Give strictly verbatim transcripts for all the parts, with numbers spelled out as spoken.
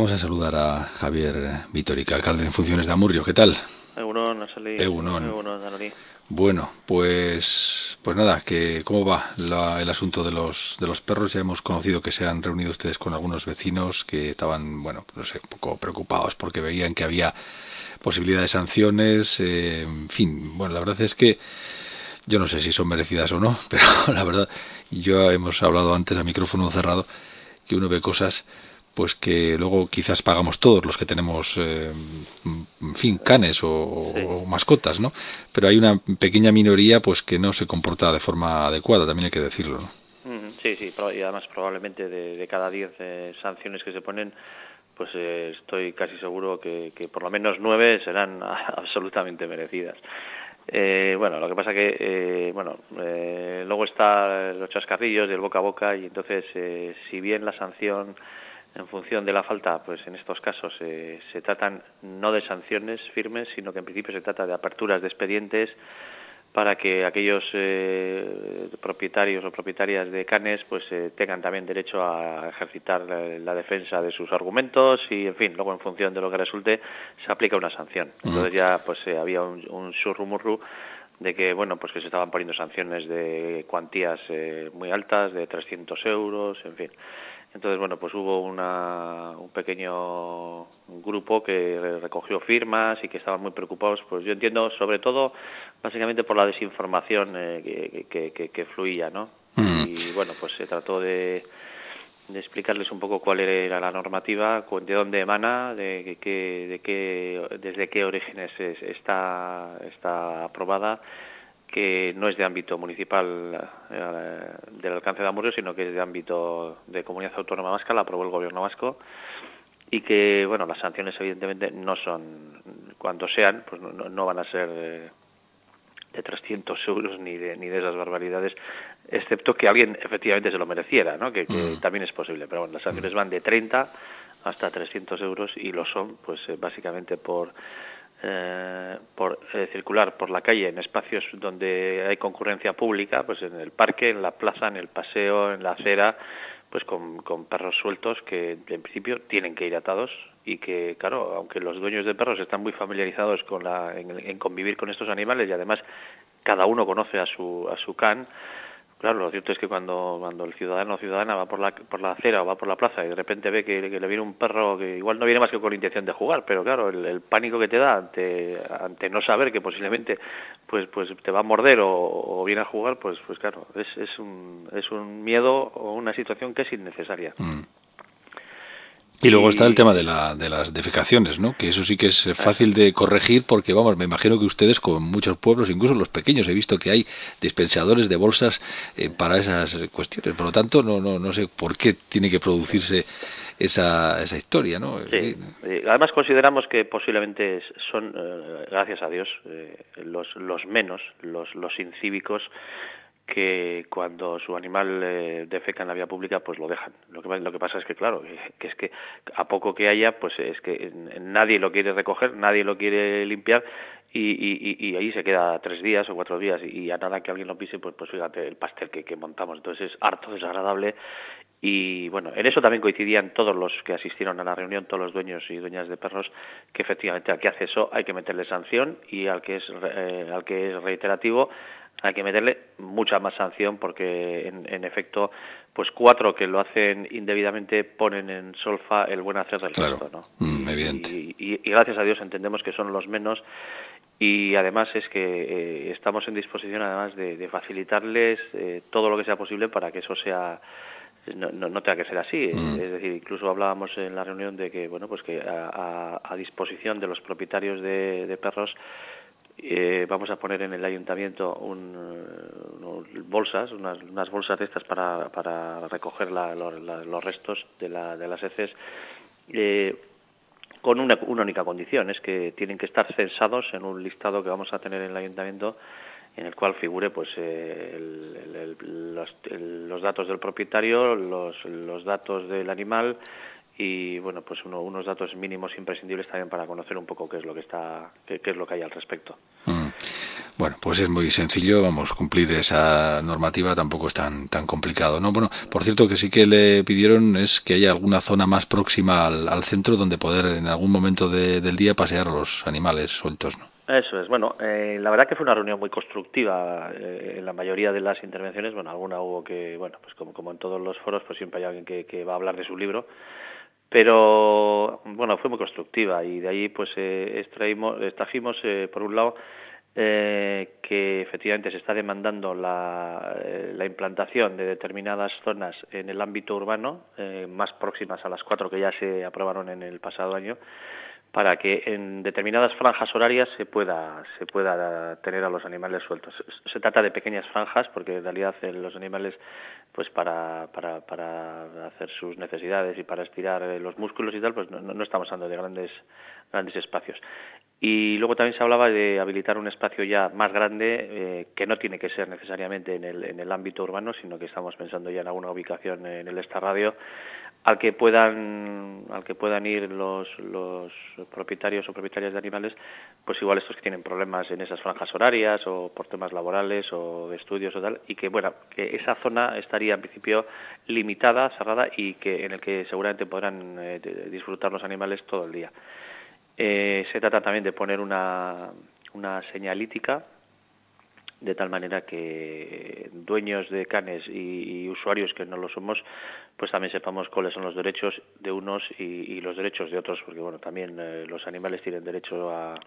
Vamos a saludar a Javier Vitorica, alcalde en funciones de Amurrio. ¿Qué tal? Egunon, Asali. Egunon. Egunon, Danori. Bueno, pues pues nada, que ¿cómo va la, el asunto de los de los perros? Ya hemos conocido que se han reunido ustedes con algunos vecinos que estaban, bueno, no sé, un poco preocupados porque veían que había posibilidad de sanciones. Eh, en fin, bueno, la verdad es que yo no sé si son merecidas o no, pero la verdad, yo hemos hablado antes a micrófono cerrado que uno ve cosas pues que luego quizás pagamos todos los que tenemos, eh, en fin, canes o, Sí. o mascotas, ¿no? Pero hay una pequeña minoría pues que no se comporta de forma adecuada, también hay que decirlo, ¿no? Mm, Sí, sí, pro- y además probablemente de, de cada diez eh, sanciones que se ponen, pues eh, estoy casi seguro que, que por lo menos nueve serán absolutamente merecidas. Eh, bueno, lo que pasa que, eh, bueno, eh, luego está los chascarrillos y el boca a boca, y entonces, eh, si bien la sanción en función de la falta, pues en estos casos eh, se tratan no de sanciones firmes, sino que en principio se trata de aperturas de expedientes para que aquellos eh, propietarios o propietarias de canes pues eh, tengan también derecho a ejercitar la, la defensa de sus argumentos y, en fin, luego en función de lo que resulte se aplica una sanción. Entonces ya pues eh, había un, un surrumurru de que, bueno, pues que se estaban poniendo sanciones de cuantías eh, muy altas, de trescientos euros, en fin. Entonces, bueno, pues hubo una, un pequeño grupo que recogió firmas y que estaban muy preocupados, pues yo entiendo, sobre todo, básicamente por la desinformación eh, que, que, que, que fluía, ¿no? Mm. Y, bueno, pues se trató de, de explicarles un poco cuál era la normativa, de dónde emana, de qué, de qué, desde qué orígenes está, está aprobada, que no es de ámbito municipal eh, del alcance de Amurrio, sino que es de ámbito de Comunidad Autónoma Vasca, la aprobó el Gobierno vasco, y que, bueno, las sanciones evidentemente no son, cuando sean, pues no, no van a ser eh, de trescientos euros ni de, ni de esas barbaridades, excepto que alguien efectivamente se lo mereciera, ¿no? Que, que también es posible, pero bueno, las sanciones van de treinta hasta trescientos euros y lo son, pues eh, básicamente por Eh, por eh, circular por la calle en espacios donde hay concurrencia pública, pues en el parque, en la plaza, en el paseo, en la acera, pues con, con perros sueltos que en principio tienen que ir atados y que, claro, aunque los dueños de perros están muy familiarizados con la, en, en convivir con estos animales y además cada uno conoce a su a su can. Claro, lo cierto es que cuando, cuando el ciudadano o ciudadana va por la, por la acera o va por la plaza y de repente ve que, que le viene un perro que igual no viene más que con la intención de jugar, pero claro, el, el pánico que te da ante, ante no saber que posiblemente pues pues te va a morder o, o viene a jugar, pues pues claro, es, es, un, es un miedo o una situación que es innecesaria. Mm. Y luego está el tema Y de, la, de las defecaciones, ¿no? Que eso sí que es eso. fácil de corregir porque, vamos, me imagino que ustedes con muchos pueblos, incluso los pequeños, he visto que hay dispensadores de bolsas eh, para esas cuestiones. Por lo tanto, no no no sé por qué tiene que producirse esa, esa historia, ¿no? Sí, eh, además consideramos que posiblemente son, eh, gracias a Dios, eh, los, los menos, los, los incívicos, que cuando su animal eh, defeca en la vía pública, pues lo dejan. Lo que, lo que pasa es que, claro, que es que a poco que haya, pues es que nadie lo quiere recoger, nadie lo quiere limpiar, y, y, y ahí se queda tres días o cuatro días, y a nada que alguien lo pise, pues, pues fíjate el pastel que, que montamos. Entonces es harto desagradable. Y bueno, en eso también coincidían todos los que asistieron a la reunión, todos los dueños y dueñas de perros, que efectivamente al que hace eso hay que meterle sanción, y al que es eh, al que es reiterativo hay que meterle mucha más sanción, porque en, en efecto, pues cuatro que lo hacen indebidamente ponen en solfa el buen hacer del Claro, resto, ¿no? mm, evidente. Y, y, y gracias a Dios entendemos que son los menos, y además es que eh, estamos en disposición además de, de facilitarles eh, todo lo que sea posible para que eso sea no, no, no tenga que ser así. Mm. Es decir, incluso hablábamos en la reunión de que, bueno, pues que a, a, a disposición de los propietarios de, de perros eh, vamos a poner en el ayuntamiento un, unos bolsas, unas, unas bolsas de estas para, para recoger la, los, la, los restos de, la, de las heces, eh, con una, una única condición, es que tienen que estar censados en un listado que vamos a tener en el ayuntamiento, en el cual figure pues eh, el, el, el, los, el, los datos del propietario, los, los datos del animal y bueno, pues uno, unos datos mínimos imprescindibles también para conocer un poco qué es lo que está qué, qué es lo que hay al respecto. Mm. Bueno, pues es muy sencillo, vamos, cumplir esa normativa tampoco es tan tan complicado, ¿no? Bueno, por cierto que sí que le pidieron es que haya alguna zona más próxima al, al centro donde poder en algún momento de, del día pasear a los animales sueltos, ¿no? Eso es. Bueno, eh, la verdad que fue una reunión muy constructiva. Eh, en la mayoría de las intervenciones, bueno, alguna hubo que, bueno, pues como, como en todos los foros, pues siempre hay alguien que, que va a hablar de su libro. Pero, bueno, fue muy constructiva y de ahí, pues, eh, extraímos, extrajimos, eh, por un lado, eh, que efectivamente se está demandando la, eh, la implantación de determinadas zonas en el ámbito urbano, eh, más próximas a las cuatro que ya se aprobaron en el pasado año, para que en determinadas franjas horarias se pueda se pueda tener a los animales sueltos. Se trata de pequeñas franjas porque en realidad los animales, pues para para para hacer sus necesidades y para estirar los músculos y tal, pues no, no estamos hablando de grandes grandes espacios. Y luego también se hablaba de habilitar un espacio ya más grande, eh, que no tiene que ser necesariamente en el en el ámbito urbano, sino que estamos pensando ya en alguna ubicación en el Estarradio, al que puedan al que puedan ir los los propietarios o propietarias de animales, pues igual estos que tienen problemas en esas franjas horarias o por temas laborales o de estudios o tal, y que bueno, que esa zona estaría en principio limitada, cerrada y que en el que seguramente podrán eh, disfrutar los animales todo el día. Eh, se trata también de poner una una señalítica de tal manera que dueños de canes y, y usuarios que no lo somos, pues también sepamos cuáles son los derechos de unos y, y los derechos de otros, porque bueno, también eh, los animales tienen derecho a,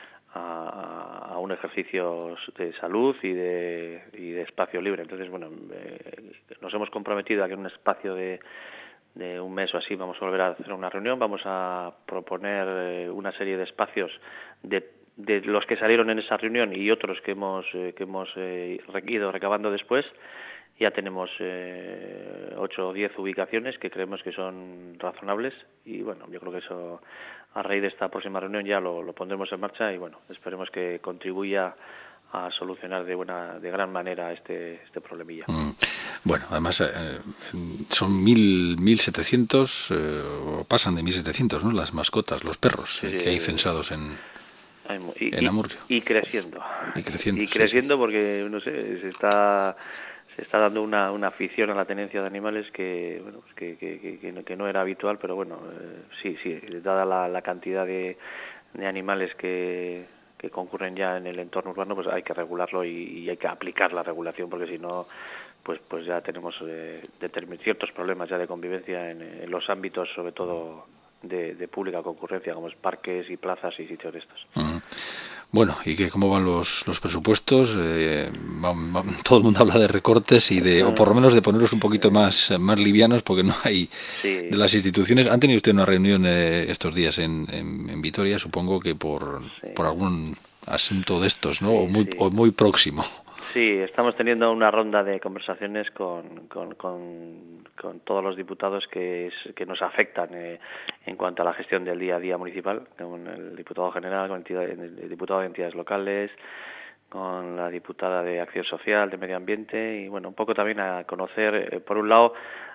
a, a un ejercicio de salud y de, y de espacio libre. Entonces, bueno, eh, nos hemos comprometido a que en un espacio de de un mes o así vamos a volver a hacer una reunión, vamos a proponer eh, una serie de espacios de, de los que salieron en esa reunión y otros que hemos eh, que hemos eh, ido recabando después. Ya tenemos eh, ocho o diez ubicaciones que creemos que son razonables y bueno, yo creo que eso a raíz de esta próxima reunión ya lo, lo pondremos en marcha y bueno, esperemos que contribuya a solucionar de buena de gran manera este este problemilla. Mm. Bueno, además eh, son mil mil setecientos eh, o pasan de mil setecientos, ¿no? Las mascotas, los perros Sí, eh, sí, que hay censados en y, en y, Amurrio y creciendo y creciendo, y sí, sí. creciendo porque no sé, se está se está dando una, una afición a la tenencia de animales que bueno, pues que, que, que, que, no era habitual, pero bueno, eh, sí, sí, dada la, la cantidad de, de animales que, que concurren ya en el entorno urbano, pues hay que regularlo y, y hay que aplicar la regulación, porque si no, pues pues ya tenemos eh, ciertos problemas ya de convivencia en, en los ámbitos, sobre todo de, de pública concurrencia, como es parques y plazas y sitios de estos. Uh-huh. Bueno, ¿y que cómo van los, los presupuestos? Eh, va, va, todo el mundo habla de recortes y de, o por lo menos de ponerlos un poquito más, más livianos, porque no hay sí. de las instituciones. ¿Han tenido usted una reunión eh, estos días en, en, en Vitoria? Supongo que por, sí. por algún asunto de estos, ¿no? Sí, O muy, sí. o muy próximo. Sí, estamos teniendo una ronda de conversaciones con, con, con, con todos los diputados que, es, que nos afectan eh, en cuanto a la gestión del día a día municipal, con el diputado general, con entidad, el diputado de entidades locales, con la diputada de Acción Social, de Medio Ambiente y bueno, un poco también a conocer, eh, por un lado,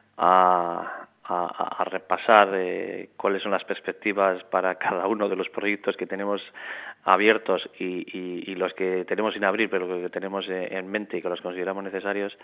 a, a, a repasar eh, cuáles son las perspectivas para cada uno de los proyectos que tenemos abiertos y, y, y los que tenemos sin abrir, pero que tenemos en mente y que los consideramos necesarios.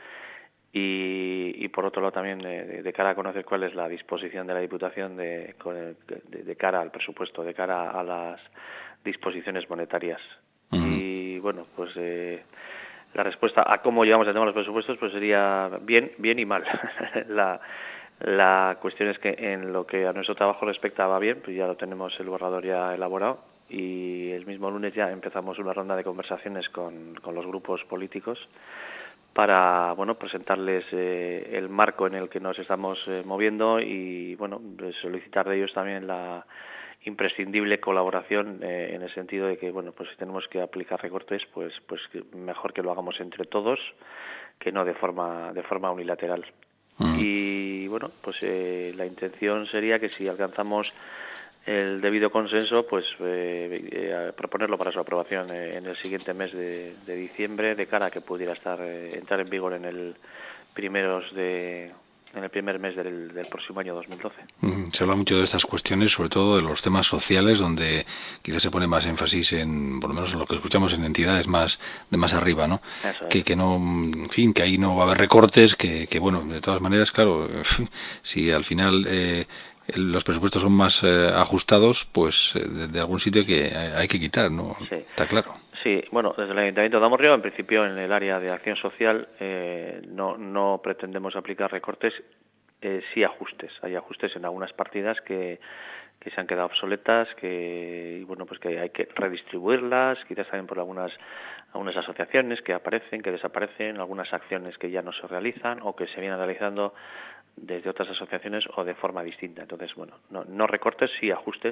Y, y por otro lado también eh, de cara a conocer cuál es la disposición de la Diputación de, de, de cara al presupuesto, de cara a las disposiciones monetarias. Uh-huh. Y bueno, pues eh, la respuesta a cómo llevamos el tema de los presupuestos pues sería bien, bien y mal. la, la cuestión es que en lo que a nuestro trabajo respecta va bien, pues ya lo tenemos el borrador ya elaborado y el mismo lunes ya empezamos una ronda de conversaciones con, con los grupos políticos para bueno presentarles eh, el marco en el que nos estamos eh, moviendo y bueno solicitar de ellos también la imprescindible colaboración eh, en el sentido de que bueno pues si tenemos que aplicar recortes pues pues mejor que lo hagamos entre todos que no de forma de forma unilateral. Uh-huh. Y bueno pues eh, la intención sería que si alcanzamos el debido consenso, pues eh, eh, proponerlo para su aprobación eh, en el siguiente mes de, de diciembre, de cara a que pudiera estar eh, entrar en vigor en el primeros de, en el primer mes del, del próximo año dos mil doce. Mm, Se habla mucho de estas cuestiones, sobre todo de los temas sociales, donde quizás se pone más énfasis en, por lo menos en lo que escuchamos en entidades más de más arriba, ¿no? Eso es. Que, que no, en fin, que ahí no va a haber recortes, que, que bueno, de todas maneras, claro, si al final eh, los presupuestos son más eh, ajustados, pues eh, de, de algún sitio que hay que quitar, ¿no? Sí. Está claro. Sí, bueno, desde el Ayuntamiento de Amurrio, en principio en el área de acción social, eh, no, no pretendemos aplicar recortes, eh, sí ajustes. Hay ajustes en algunas partidas que, que se han quedado obsoletas, que y bueno, pues que hay que redistribuirlas, quizás también por algunas algunas asociaciones que aparecen, que desaparecen, algunas acciones que ya no se realizan o que se vienen realizando desde otras asociaciones o de forma distinta. Entonces, bueno, no, no recortes, sí ajustes.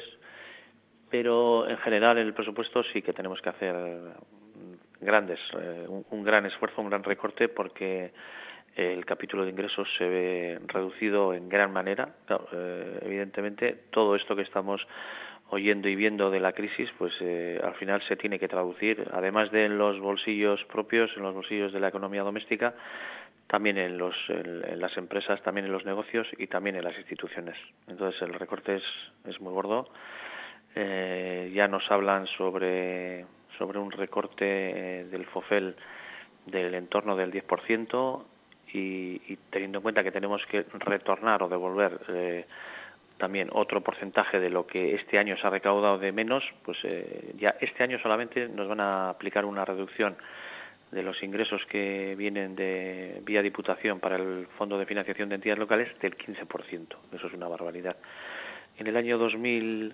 Pero en general en el presupuesto sí que tenemos que hacer grandes, eh, un, un gran esfuerzo, un gran recorte, porque el capítulo de ingresos se ve reducido en gran manera. Claro, eh, evidentemente, todo esto que estamos oyendo y viendo de la crisis, pues eh, al final se tiene que traducir, además de en los bolsillos propios, en los bolsillos de la economía doméstica, también en, los, en, en las empresas, también en los negocios y también en las instituciones. Entonces el recorte es, es muy gordo. Eh, ya nos hablan sobre, sobre un recorte eh, del FOFEL del entorno del diez por ciento y, y teniendo en cuenta que tenemos que retornar o devolver eh, también otro porcentaje de lo que este año se ha recaudado de menos, pues eh, ya este año solamente nos van a aplicar una reducción de los ingresos que vienen de vía Diputación para el Fondo de Financiación de Entidades Locales del quince por ciento. Eso es una barbaridad. En el año dos mil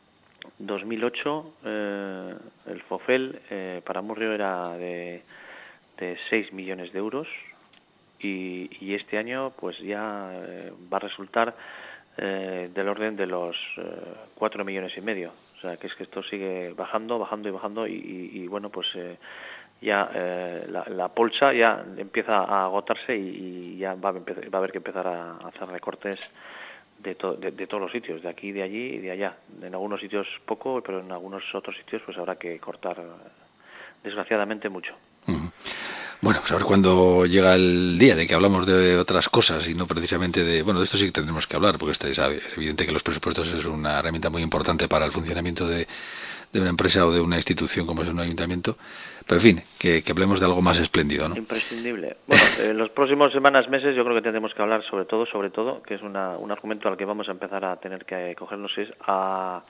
dos mil ocho eh, el FOFEL eh, para Amurrio era de, de seis millones de euros y, y este año pues ya eh, va a resultar eh, del orden de los eh, cuatro millones y medio. O sea, que es que esto sigue bajando, bajando y bajando y, y, y bueno, pues eh, ya eh, la, la polsa ya empieza a agotarse y, y ya va a, va a haber que empezar a hacer recortes de, to, de, de todos los sitios, de aquí, de allí y de allá. En algunos sitios poco, pero en algunos otros sitios pues habrá que cortar, desgraciadamente, mucho. Uh-huh. Bueno, pues a ver cuándo llega el día de que hablamos de otras cosas y no precisamente de... Bueno, de esto sí que tendremos que hablar, porque es evidente que los presupuestos es una herramienta muy importante para el funcionamiento de, de una empresa o de una institución como es un ayuntamiento. Pero en fin, que, que hablemos de algo más espléndido, ¿no? Imprescindible. Bueno, en los próximos semanas, meses, yo creo que tendremos que hablar sobre todo, sobre todo, que es una, un argumento al que vamos a empezar a tener que cogernos, es a,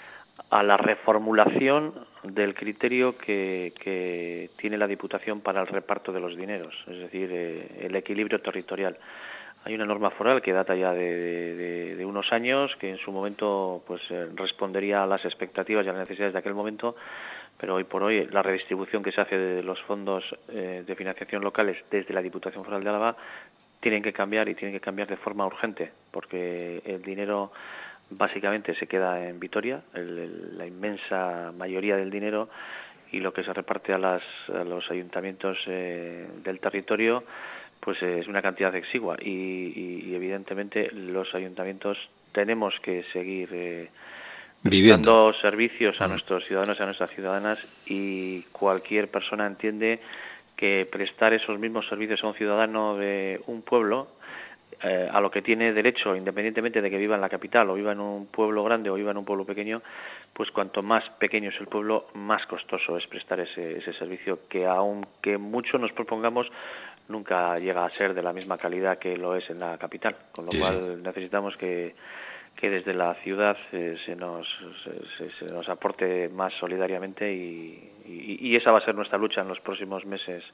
a la reformulación del criterio que, que tiene la Diputación para el reparto de los dineros, es decir, eh, el equilibrio territorial. Hay una norma foral que data ya de, de, de unos años, que en su momento pues eh, respondería a las expectativas y a las necesidades de aquel momento, pero hoy por hoy la redistribución que se hace de los fondos eh, de financiación locales desde la Diputación Foral de Álava tienen que cambiar y tienen que cambiar de forma urgente, porque el dinero básicamente se queda en Vitoria, el, el, la inmensa mayoría del dinero, y lo que se reparte a, las, a los ayuntamientos eh, del territorio pues eh, es una cantidad exigua y, y, y evidentemente los ayuntamientos tenemos que seguir eh, viviendo dando servicios a nuestros ciudadanos y a nuestras ciudadanas, y cualquier persona entiende que prestar esos mismos servicios a un ciudadano de un pueblo eh, a lo que tiene derecho, independientemente de que viva en la capital o viva en un pueblo grande o viva en un pueblo pequeño, pues cuanto más pequeño es el pueblo, más costoso es prestar ese, ese servicio, que aunque mucho nos propongamos, nunca llega a ser de la misma calidad que lo es en la capital, con lo sí, cual sí. necesitamos que que desde la ciudad eh, se nos se, se nos aporte más solidariamente y, y, y esa va a ser nuestra lucha en los próximos meses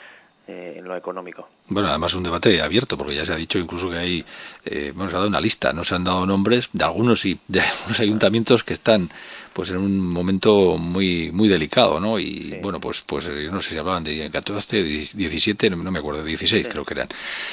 eh, en lo económico. Bueno, además un debate abierto, porque ya se ha dicho incluso que hay, eh, bueno, se ha dado una lista, no se han dado nombres de algunos y de algunos ayuntamientos que están, pues, en un momento muy, muy delicado, ¿no? Y Sí. bueno, pues, pues, yo no sé si hablaban de catorce, diecisiete, no me acuerdo, dieciséis Sí. creo que eran.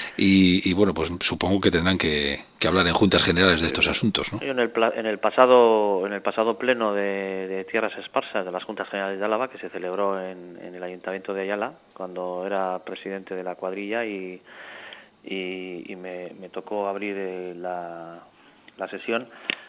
Y, y bueno, pues supongo que tendrán que, que hablar en juntas generales de estos asuntos, ¿no? En el, en el pasado, en el pasado pleno de, de tierras esparsas de las Juntas Generales de Álava, que se celebró en, en el Ayuntamiento de Ayala, cuando era presidente de la cuadrilla y y, y me, me tocó abrir eh, la, la sesión.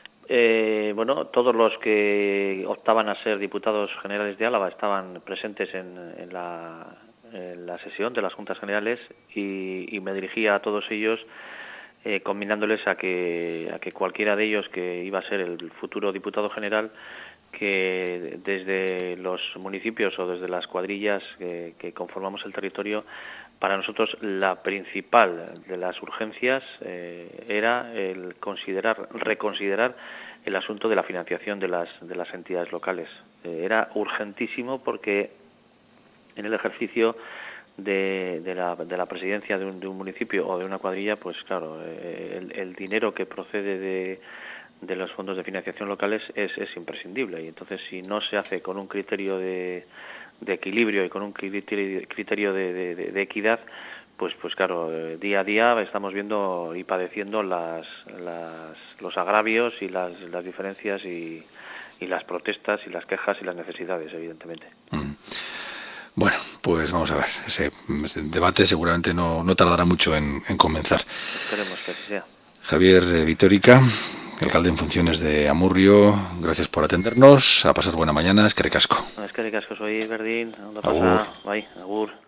Eh, bueno, todos los que optaban a ser diputados generales de Álava estaban presentes en, en, la, en la sesión de las Juntas Generales y, y me dirigía a todos ellos eh, combinándoles a que, a que cualquiera de ellos que iba a ser el futuro diputado general, que desde los municipios o desde las cuadrillas que, que conformamos el territorio, para nosotros la principal de las urgencias eh, era el considerar, reconsiderar el asunto de la financiación de las de las entidades locales. Eh, era urgentísimo porque en el ejercicio de, de, la, de la presidencia de un, de un municipio o de una cuadrilla, pues claro, eh, el, el dinero que procede de, de los fondos de financiación locales es, es imprescindible, y entonces si no se hace con un criterio de, de equilibrio y con un criterio, criterio de, de, de, de equidad, pues pues claro, día a día estamos viendo y padeciendo las, las los agravios y las, las diferencias y, y las protestas y las quejas y las necesidades, evidentemente. Mm. Bueno, pues vamos a ver, ese, ese debate seguramente no, no tardará mucho en, en comenzar. Esperemos que así sea. Javier Vitórica, alcalde en funciones de Amurrio, gracias por atendernos, a pasar buena mañana, eskerrik asko. Eskerrik asko, soy Berdín, ondo Agur. pasa, bai, agur.